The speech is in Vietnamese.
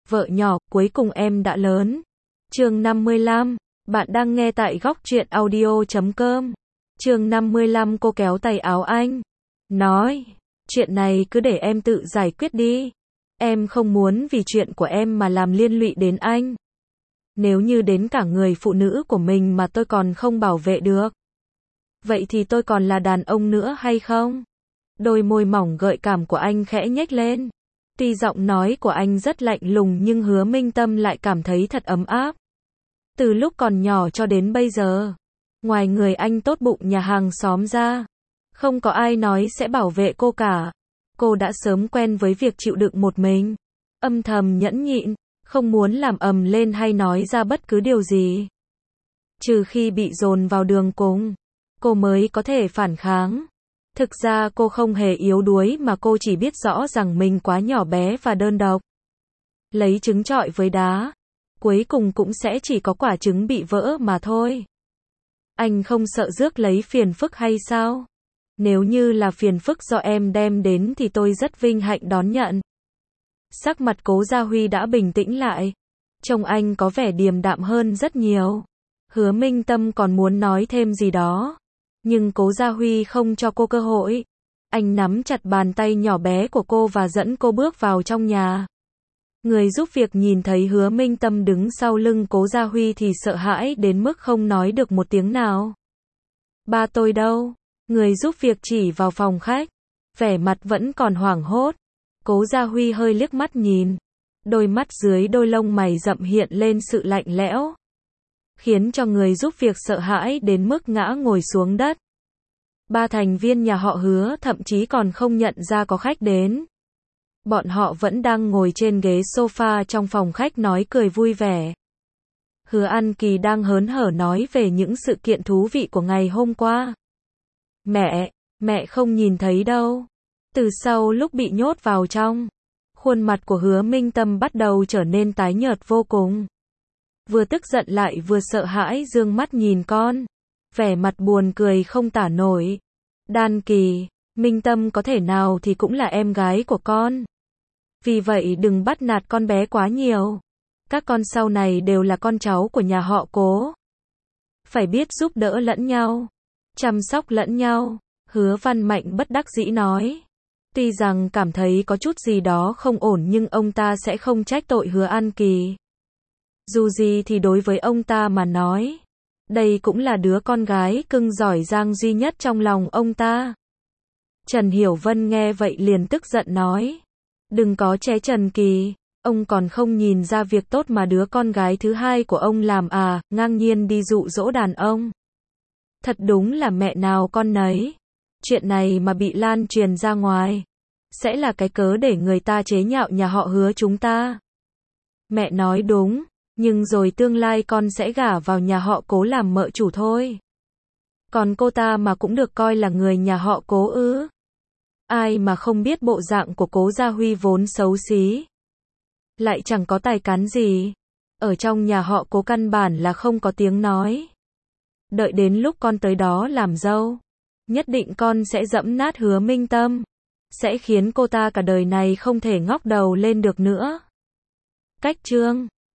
Vợ nhỏ, cuối cùng em đã lớn. Chương 55, bạn đang nghe tại góc truyện audio.com. Chương 55 cô kéo tay áo anh. Nói, chuyện này cứ để em tự giải quyết đi. Em không muốn vì chuyện của em mà làm liên lụy đến anh. Nếu như đến cả người phụ nữ của mình mà tôi còn không bảo vệ được. Vậy thì tôi còn là đàn ông nữa hay không? Đôi môi mỏng gợi cảm của anh khẽ nhếch lên. Tuy giọng nói của anh rất lạnh lùng nhưng Hứa Minh Tâm lại cảm thấy thật ấm áp. Từ lúc còn nhỏ cho đến bây giờ, ngoài người anh tốt bụng nhà hàng xóm ra, không có ai nói sẽ bảo vệ cô cả. Cô đã sớm quen với việc chịu đựng một mình, âm thầm nhẫn nhịn, không muốn làm ầm lên hay nói ra bất cứ điều gì. Trừ khi bị dồn vào đường cùng, cô mới có thể phản kháng. Thực ra cô không hề yếu đuối mà cô chỉ biết rõ rằng mình quá nhỏ bé và đơn độc. Lấy trứng trọi với đá, cuối cùng cũng sẽ chỉ có quả trứng bị vỡ mà thôi. Anh không sợ rước lấy phiền phức hay sao? Nếu như là phiền phức do em đem đến thì tôi rất vinh hạnh đón nhận. Sắc mặt Cố Gia Huy đã bình tĩnh lại. Trông anh có vẻ điềm đạm hơn rất nhiều. Hứa Minh Tâm còn muốn nói thêm gì đó. Nhưng Cố Gia Huy không cho cô cơ hội. Anh nắm chặt bàn tay nhỏ bé của cô và dẫn cô bước vào trong nhà. Người giúp việc nhìn thấy Hứa Minh Tâm đứng sau lưng Cố Gia Huy thì sợ hãi đến mức không nói được một tiếng nào. Ba tôi đâu? Người giúp việc chỉ vào phòng khách. Vẻ mặt vẫn còn hoảng hốt. Cố Gia Huy hơi liếc mắt nhìn. Đôi mắt dưới đôi lông mày rậm hiện lên sự lạnh lẽo. Khiến cho người giúp việc sợ hãi đến mức ngã ngồi xuống đất. Ba thành viên nhà họ Hứa thậm chí còn không nhận ra có khách đến. Bọn họ vẫn đang ngồi trên ghế sofa trong phòng khách nói cười vui vẻ. Hứa An Kỳ đang hớn hở nói về những sự kiện thú vị của ngày hôm qua. Mẹ không nhìn thấy đâu. Từ sau lúc bị nhốt vào trong, khuôn mặt của Hứa Minh Tâm bắt đầu trở nên tái nhợt vô cùng. Vừa tức giận lại vừa sợ hãi dương mắt nhìn con. Vẻ mặt buồn cười không tả nổi. Đan Kỳ, Minh Tâm có thể nào thì cũng là em gái của con. Vì vậy đừng bắt nạt con bé quá nhiều. Các con sau này đều là con cháu của nhà họ Cố. Phải biết giúp đỡ lẫn nhau, chăm sóc lẫn nhau. Hứa Văn Mạnh bất đắc dĩ nói. Tuy rằng cảm thấy có chút gì đó không ổn nhưng ông ta sẽ không trách tội Hứa An Kỳ. Dù gì thì đối với ông ta mà nói, đây cũng là đứa con gái cưng giỏi giang duy nhất trong lòng ông ta. Trần Hiểu Vân nghe vậy liền tức giận nói. Đừng có ché Trần Kỳ, ông còn không nhìn ra việc tốt mà đứa con gái thứ hai của ông làm à, ngang nhiên đi dụ dỗ đàn ông. Thật đúng là mẹ nào con nấy. Chuyện này mà bị lan truyền ra ngoài, sẽ là cái cớ để người ta chế nhạo nhà họ Hứa chúng ta. Mẹ nói đúng, nhưng rồi tương lai con sẽ gả vào nhà họ Cố làm mợ chủ thôi. Còn cô ta mà cũng được coi là người nhà họ Cố ư? Ai mà không biết bộ dạng của Cố Gia Huy vốn xấu xí, lại chẳng có tài cán gì. Ở trong nhà họ Cố căn bản là không có tiếng nói. Đợi đến lúc con tới đó làm dâu, nhất định con sẽ dẫm nát Hứa Minh Tâm. Sẽ khiến cô ta cả đời này không thể ngóc đầu lên được nữa. Cách chương